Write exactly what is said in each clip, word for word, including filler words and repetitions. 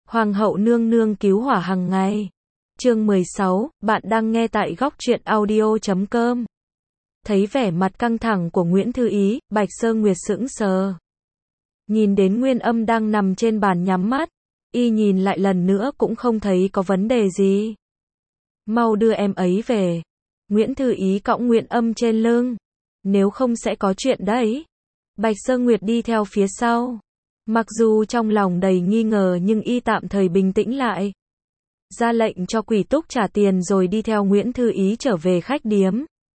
Hoàng hậu nương nương cứu hỏa hàng ngày. Chương mười sáu, bạn đang nghe tại góc truyện audio chấm com. Thấy vẻ mặt căng thẳng của Nguyễn Thư Ý, Bạch Sơ Nguyệt sững sờ. Nhìn đến Nguyên Âm đang nằm trên bàn nhắm mắt, y nhìn lại lần nữa cũng không thấy có vấn đề gì. Mau đưa em ấy về. Nguyễn Thư Ý cõng Nguyên Âm trên lưng. Nếu không sẽ có chuyện đấy. Bạch Sơ Nguyệt đi theo phía sau. Mặc dù trong lòng đầy nghi ngờ nhưng y tạm thời bình tĩnh lại. Ra lệnh cho Quỷ Túc trả tiền rồi đi theo Nguyễn Thư Ý trở về khách điếm.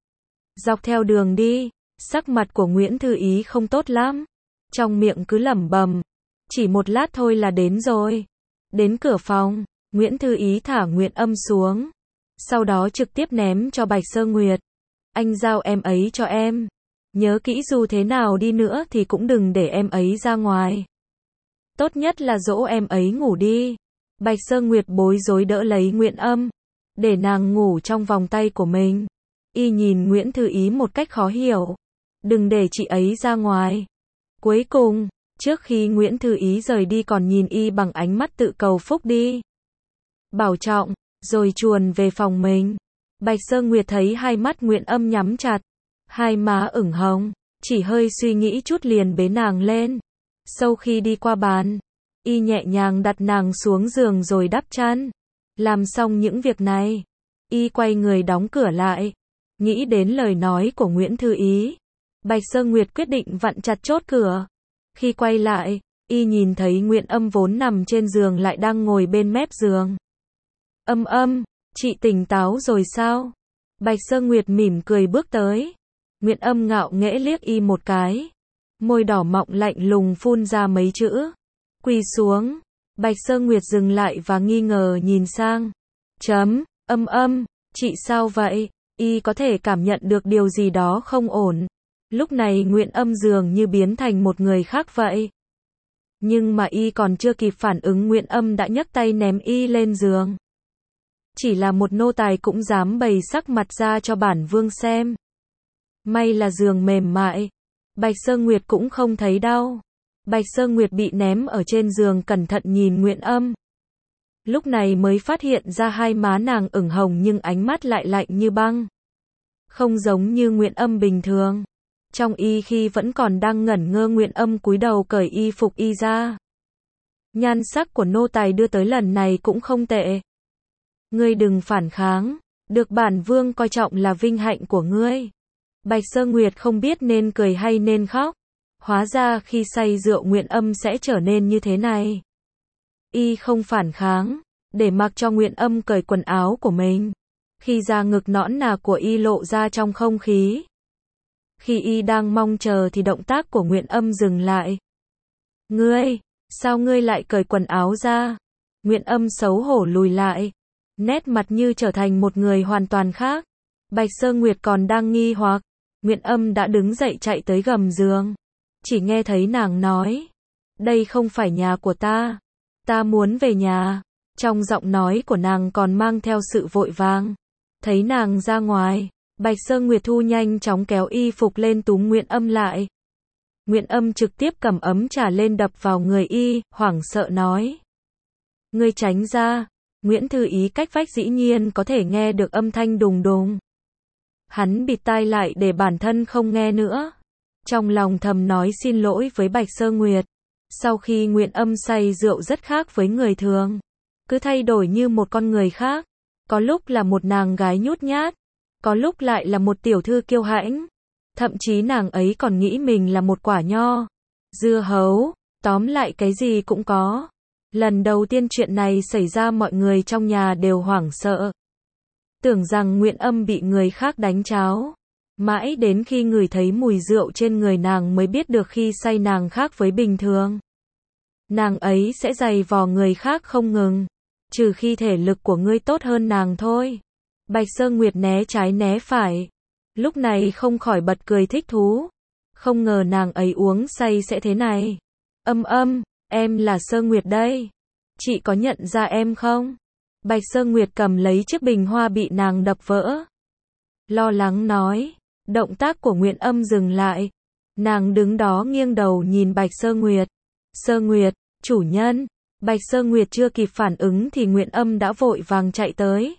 Dọc theo đường đi, sắc mặt của Nguyễn Thư Ý không tốt lắm. Trong miệng cứ lẩm bẩm, chỉ một lát thôi là đến rồi. Đến cửa phòng, Nguyễn Thư Ý thả Nguyên Âm xuống. Sau đó trực tiếp ném cho Bạch Sơ Nguyệt. Anh giao em ấy cho em. Nhớ kỹ dù thế nào đi nữa thì cũng đừng để em ấy ra ngoài. Tốt nhất là dỗ em ấy ngủ đi. Bạch Sơ Nguyệt bối rối đỡ lấy Nguyên Âm, để nàng ngủ trong vòng tay của mình. Y nhìn Nguyễn Thư Ý một cách khó hiểu. Đừng để chị ấy ra ngoài. Cuối cùng, trước khi Nguyễn Thư Ý rời đi còn nhìn y bằng ánh mắt tự cầu phúc đi. Bảo trọng, rồi chuồn về phòng mình. Bạch Sơ Nguyệt thấy hai mắt Nguyên Âm nhắm chặt, hai má ửng hồng, chỉ hơi suy nghĩ chút liền bế nàng lên. Sau khi đi qua bàn, y nhẹ nhàng đặt nàng xuống giường rồi đắp chăn. Làm xong những việc này, y quay người đóng cửa lại. Nghĩ đến lời nói của Nguyễn Thư Ý, Bạch Sơ Nguyệt quyết định vặn chặt chốt cửa. Khi quay lại, y nhìn thấy Nguyên Âm vốn nằm trên giường lại đang ngồi bên mép giường. Âm Âm, chị tỉnh táo rồi sao? Bạch Sơ Nguyệt mỉm cười bước tới. Nguyên Âm ngạo nghễ liếc y một cái. Môi đỏ mọng lạnh lùng phun ra mấy chữ. Quỳ xuống. Bạch Sơ Nguyệt dừng lại và nghi ngờ nhìn sang. Chấm, Âm Âm, chị sao vậy? Y có thể cảm nhận được điều gì đó không ổn. Lúc này Nguyên Âm dường như biến thành một người khác vậy. Nhưng mà y còn chưa kịp phản ứng Nguyên Âm đã nhấc tay ném y lên giường. Chỉ là một nô tài cũng dám bày sắc mặt ra cho bản vương xem. May là giường mềm mại. Bạch Sơ Nguyệt cũng không thấy đau. Bạch Sơ Nguyệt bị ném ở trên giường cẩn thận nhìn Nguyên Âm. Lúc này mới phát hiện ra hai má nàng ửng hồng nhưng ánh mắt lại lạnh như băng. Không giống như Nguyên Âm bình thường. Trong y khi vẫn còn đang ngẩn ngơ Nguyên Âm cúi đầu cởi y phục y ra. Nhan sắc của nô tài đưa tới lần này cũng không tệ. Ngươi đừng phản kháng, được bản vương coi trọng là vinh hạnh của ngươi. Bạch Sơ Nguyệt không biết nên cười hay nên khóc. Hóa ra khi say rượu Nguyên Âm sẽ trở nên như thế này. Y không phản kháng, để mặc cho Nguyên Âm cởi quần áo của mình. Khi da ngực nõn nà của y lộ ra trong không khí. Khi y đang mong chờ thì động tác của Nguyên Âm dừng lại. Ngươi, sao ngươi lại cởi quần áo ra? Nguyên Âm xấu hổ lùi lại. Nét mặt như trở thành một người hoàn toàn khác. Bạch Sơ Nguyệt còn đang nghi hoặc. Nguyên Âm đã đứng dậy chạy tới gầm giường. Chỉ nghe thấy nàng nói. Đây không phải nhà của ta. Ta muốn về nhà. Trong giọng nói của nàng còn mang theo sự vội vàng. Thấy nàng ra ngoài, Bạch Sơ Nguyệt thu nhanh chóng kéo y phục lên túm Nguyên Âm lại. Nguyên Âm trực tiếp cầm ấm trà lên đập vào người y, hoảng sợ nói. Ngươi tránh ra. Nguyễn Thư Ý cách vách dĩ nhiên có thể nghe được âm thanh đùng đùng. Hắn bịt tai lại để bản thân không nghe nữa. Trong lòng thầm nói xin lỗi với Bạch Sơ Nguyệt. Sau khi Nguyên Âm say rượu rất khác với người thường. Cứ thay đổi như một con người khác. Có lúc là một nàng gái nhút nhát. Có lúc lại là một tiểu thư kiêu hãnh. Thậm chí nàng ấy còn nghĩ mình là một quả nho. Dưa hấu. Tóm lại cái gì cũng có. Lần đầu tiên chuyện này xảy ra mọi người trong nhà đều hoảng sợ. Tưởng rằng Nguyên Âm bị người khác đánh cháo. Mãi đến khi ngửi thấy mùi rượu trên người nàng mới biết được khi say nàng khác với bình thường. Nàng ấy sẽ giày vò người khác không ngừng. Trừ khi thể lực của ngươi tốt hơn nàng thôi. Bạch Sơ Nguyệt né trái né phải. Lúc này không khỏi bật cười thích thú. Không ngờ nàng ấy uống say sẽ thế này. Âm Âm, em là Sơ Nguyệt đây. Chị có nhận ra em không? Bạch Sơ Nguyệt cầm lấy chiếc bình hoa bị nàng đập vỡ. Lo lắng nói. Động tác của Nguyên Âm dừng lại. Nàng đứng đó nghiêng đầu nhìn Bạch Sơ Nguyệt. Sơ Nguyệt, chủ nhân. Bạch Sơ Nguyệt chưa kịp phản ứng thì Nguyễn Âm đã vội vàng chạy tới.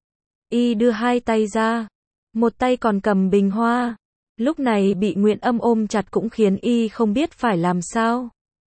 Y đưa hai tay ra, một tay còn cầm bình hoa. Lúc này bị Nguyễn Âm ôm chặt cũng khiến Y không biết phải làm sao.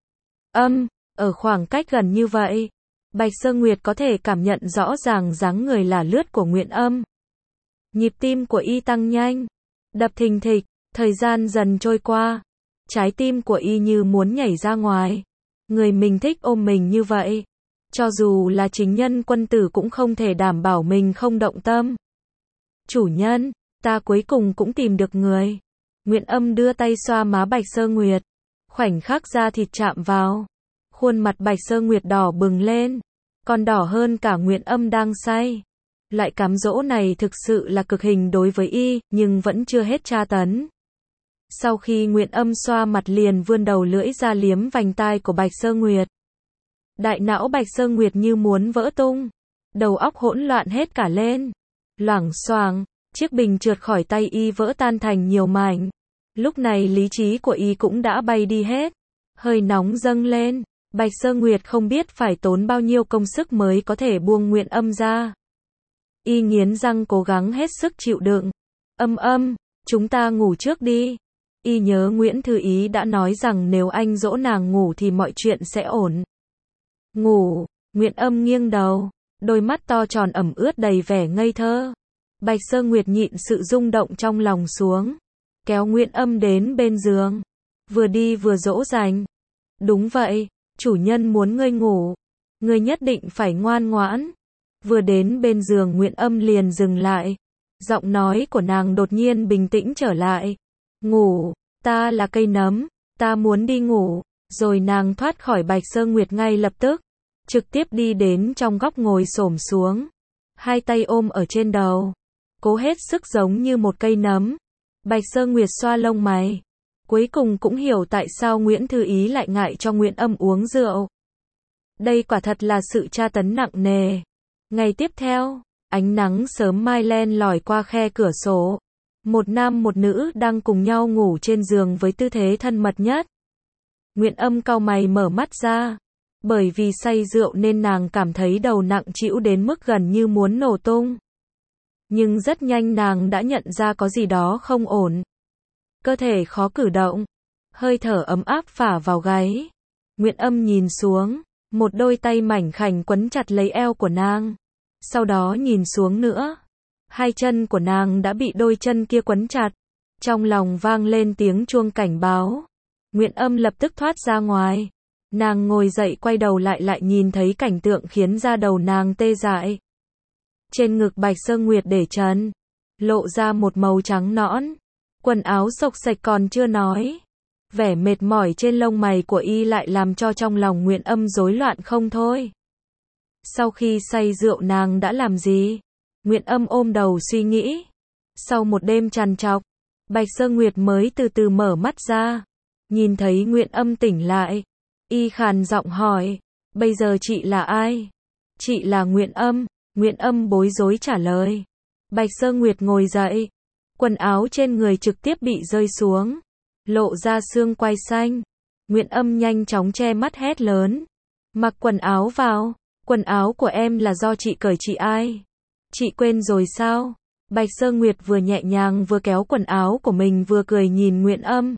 Âm, ở khoảng cách gần như vậy, Bạch Sơ Nguyệt có thể cảm nhận rõ ràng dáng người là lướt của Nguyễn Âm. Nhịp tim của Y tăng nhanh, đập thình thịch, thời gian dần trôi qua. Trái tim của Y như muốn nhảy ra ngoài. Người mình thích ôm mình như vậy. Cho dù là chính nhân quân tử cũng không thể đảm bảo mình không động tâm. Chủ nhân, ta cuối cùng cũng tìm được người. Nguyễn Âm đưa tay xoa má Bạch Sơ Nguyệt. Khoảnh khắc da thịt chạm vào. Khuôn mặt Bạch Sơ Nguyệt đỏ bừng lên. Còn đỏ hơn cả Nguyễn Âm đang say. Loại cám dỗ này thực sự là cực hình đối với Y, nhưng vẫn chưa hết tra tấn. Sau khi Nguyễn Âm xoa mặt liền vươn đầu lưỡi ra liếm vành tai của Bạch Sơ Nguyệt. Đại não Bạch Sơ Nguyệt như muốn vỡ tung. Đầu óc hỗn loạn hết cả lên. Loảng xoảng, chiếc bình trượt khỏi tay Y vỡ tan thành nhiều mảnh. Lúc này lý trí của Y cũng đã bay đi hết. Hơi nóng dâng lên. Bạch Sơ Nguyệt không biết phải tốn bao nhiêu công sức mới có thể buông Nguyễn Âm ra. Y nghiến răng cố gắng hết sức chịu đựng. Âm âm, chúng ta ngủ trước đi. Y nhớ Nguyễn Thư Ý đã nói rằng nếu anh dỗ nàng ngủ thì mọi chuyện sẽ ổn. Ngủ, Nguyễn Âm nghiêng đầu, đôi mắt to tròn ẩm ướt đầy vẻ ngây thơ. Bạch Sơ Nguyệt nhịn sự rung động trong lòng xuống, kéo Nguyễn Âm đến bên giường, vừa đi vừa dỗ dành. Đúng vậy, chủ nhân muốn ngươi ngủ, ngươi nhất định phải ngoan ngoãn. Vừa đến bên giường Nguyễn Âm liền dừng lại, giọng nói của nàng đột nhiên bình tĩnh trở lại. Ngủ, ta là cây nấm, ta muốn đi ngủ. Rồi nàng thoát khỏi Bạch Sơ Nguyệt ngay lập tức, trực tiếp đi đến trong góc ngồi xổm xuống, hai tay ôm ở trên đầu, cố hết sức giống như một cây nấm. Bạch Sơ Nguyệt xoa lông mày, cuối cùng cũng hiểu tại sao Nguyễn Thư Ý lại ngại cho Nguyễn Âm uống rượu. Đây quả thật là sự tra tấn nặng nề. Ngày tiếp theo, ánh nắng sớm mai len lỏi qua khe cửa sổ. Một nam một nữ đang cùng nhau ngủ trên giường với tư thế thân mật nhất. Nguyễn Âm cau mày mở mắt ra. Bởi vì say rượu nên nàng cảm thấy đầu nặng trĩu đến mức gần như muốn nổ tung. Nhưng rất nhanh nàng đã nhận ra có gì đó không ổn. Cơ thể khó cử động. Hơi thở ấm áp phả vào gáy. Nguyễn Âm nhìn xuống. Một đôi tay mảnh khảnh quấn chặt lấy eo của nàng. Sau đó nhìn xuống nữa. Hai chân của nàng đã bị đôi chân kia quấn chặt. Trong lòng vang lên tiếng chuông cảnh báo. Nguyễn Âm lập tức thoát ra ngoài. Nàng ngồi dậy quay đầu lại lại nhìn thấy cảnh tượng khiến da đầu nàng tê dại. Trên ngực Bạch Sơ Nguyệt để trần, lộ ra một màu trắng nõn. Quần áo xộc xệch còn chưa nói. Vẻ mệt mỏi trên lông mày của Y lại làm cho trong lòng Nguyễn Âm rối loạn không thôi. Sau khi say rượu nàng đã làm gì? Nguyễn Âm ôm đầu suy nghĩ. Sau một đêm trằn trọc, Bạch Sơ Nguyệt mới từ từ mở mắt ra. Nhìn thấy Nguyễn Âm tỉnh lại, Y khàn giọng hỏi, bây giờ chị là ai? Chị là Nguyễn Âm. Nguyễn Âm bối rối trả lời. Bạch Sơ Nguyệt ngồi dậy, quần áo trên người trực tiếp bị rơi xuống, lộ ra xương quai xanh. Nguyễn Âm nhanh chóng che mắt hét lớn, mặc quần áo vào. Quần áo của em là do chị cởi. Chị ai? Chị quên rồi sao? Bạch Sơ Nguyệt vừa nhẹ nhàng vừa kéo quần áo của mình vừa cười nhìn Nguyễn Âm.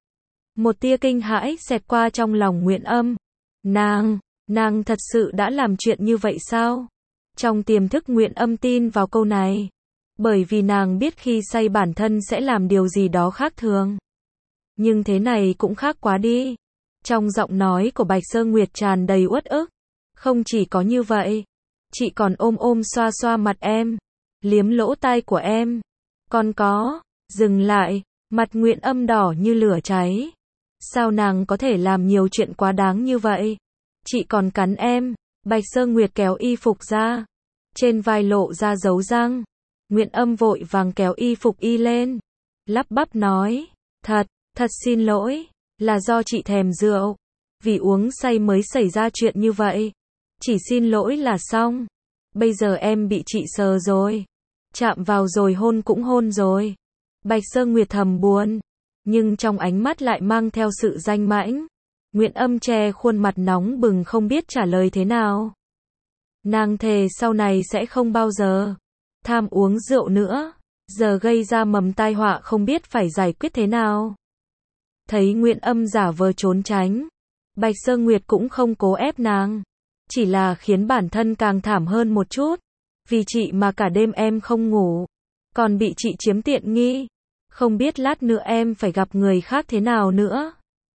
Một tia kinh hãi xẹt qua trong lòng Nguyễn Âm. Nàng, nàng thật sự đã làm chuyện như vậy sao? Trong tiềm thức Nguyễn Âm tin vào câu này. Bởi vì nàng biết khi say bản thân sẽ làm điều gì đó khác thường. Nhưng thế này cũng khác quá đi. Trong giọng nói của Bạch Sơ Nguyệt tràn đầy uất ức. Không chỉ có như vậy, chị còn ôm ôm xoa xoa mặt em, liếm lỗ tai của em. Còn có, dừng lại, mặt Nguyễn Âm đỏ như lửa cháy. Sao nàng có thể làm nhiều chuyện quá đáng như vậy? Chị còn cắn em. Bạch Sơ Nguyệt kéo y phục ra. Trên vai lộ ra dấu răng. Nguyễn Âm vội vàng kéo y phục y lên. Lắp bắp nói, thật, thật xin lỗi, là do chị thèm rượu. Vì uống say mới xảy ra chuyện như vậy. Chỉ xin lỗi là xong. Bây giờ em bị chị sờ rồi. Chạm vào rồi hôn cũng hôn rồi. Bạch Sơ Nguyệt thầm buồn. Nhưng trong ánh mắt lại mang theo sự danh mãnh. Nguyễn Âm che khuôn mặt nóng bừng không biết trả lời thế nào. Nàng thề sau này sẽ không bao giờ tham uống rượu nữa, giờ gây ra mầm tai họa không biết phải giải quyết thế nào. Thấy Nguyễn Âm giả vờ trốn tránh, Bạch Sơ Nguyệt cũng không cố ép nàng, chỉ là khiến bản thân càng thảm hơn một chút. Vì chị mà cả đêm em không ngủ, còn bị chị chiếm tiện nghi, không biết lát nữa em phải gặp người khác thế nào nữa.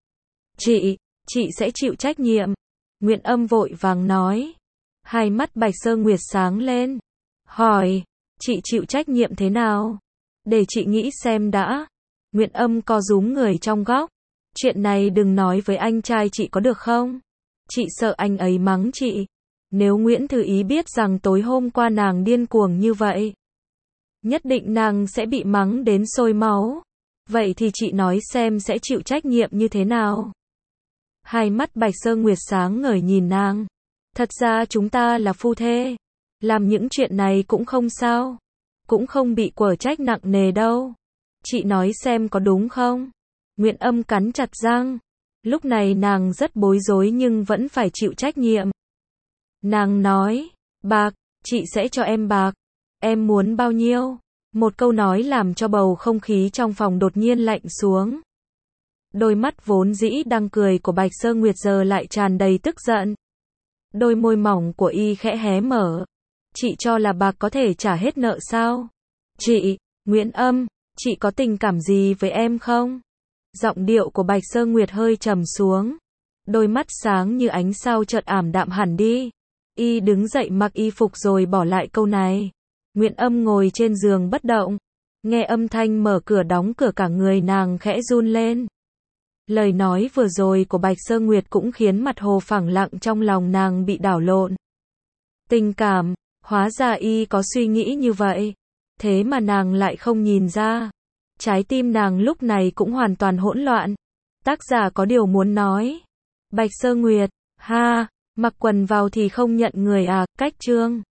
Chị, chị sẽ chịu trách nhiệm. Nguyễn Âm vội vàng nói. Hai mắt Bạch Sơ Nguyệt sáng lên, hỏi, chị chịu trách nhiệm thế nào? Để chị nghĩ xem đã. Nguyễn Âm co rúm người trong góc. Chuyện này đừng nói với anh trai chị có được không? Chị sợ anh ấy mắng chị. Nếu Nguyễn Thư Ý biết rằng tối hôm qua nàng điên cuồng như vậy, nhất định nàng sẽ bị mắng đến sôi máu. Vậy thì chị nói xem sẽ chịu trách nhiệm như thế nào? Hai mắt Bạch Sơ Nguyệt sáng ngời nhìn nàng. Thật ra chúng ta là phu thê, làm những chuyện này cũng không sao, cũng không bị quở trách nặng nề đâu. Chị nói xem có đúng không? Nguyễn Âm cắn chặt răng. Lúc này nàng rất bối rối nhưng vẫn phải chịu trách nhiệm. Nàng nói, bạc, chị sẽ cho em bạc. Em muốn bao nhiêu? Một câu nói làm cho bầu không khí trong phòng đột nhiên lạnh xuống. Đôi mắt vốn dĩ đang cười của Bạch Sơ Nguyệt giờ lại tràn đầy tức giận. Đôi môi mỏng của y khẽ hé mở. Chị cho là bạc có thể trả hết nợ sao? Chị, Nguyễn Âm, chị có tình cảm gì với em không? Giọng điệu của Bạch Sơ Nguyệt hơi trầm xuống. Đôi mắt sáng như ánh sao chợt ảm đạm hẳn đi. Y đứng dậy mặc y phục rồi bỏ lại câu này. Nguyễn Âm ngồi trên giường bất động. Nghe âm thanh mở cửa đóng cửa cả người nàng khẽ run lên. Lời nói vừa rồi của Bạch Sơ Nguyệt cũng khiến mặt hồ phẳng lặng trong lòng nàng bị đảo lộn. Tình cảm, hóa ra y có suy nghĩ như vậy. Thế mà nàng lại không nhìn ra. Trái tim nàng lúc này cũng hoàn toàn hỗn loạn. Tác giả có điều muốn nói. Bạch Sơ Nguyệt, ha, mặc quần vào thì không nhận người à, cách chương.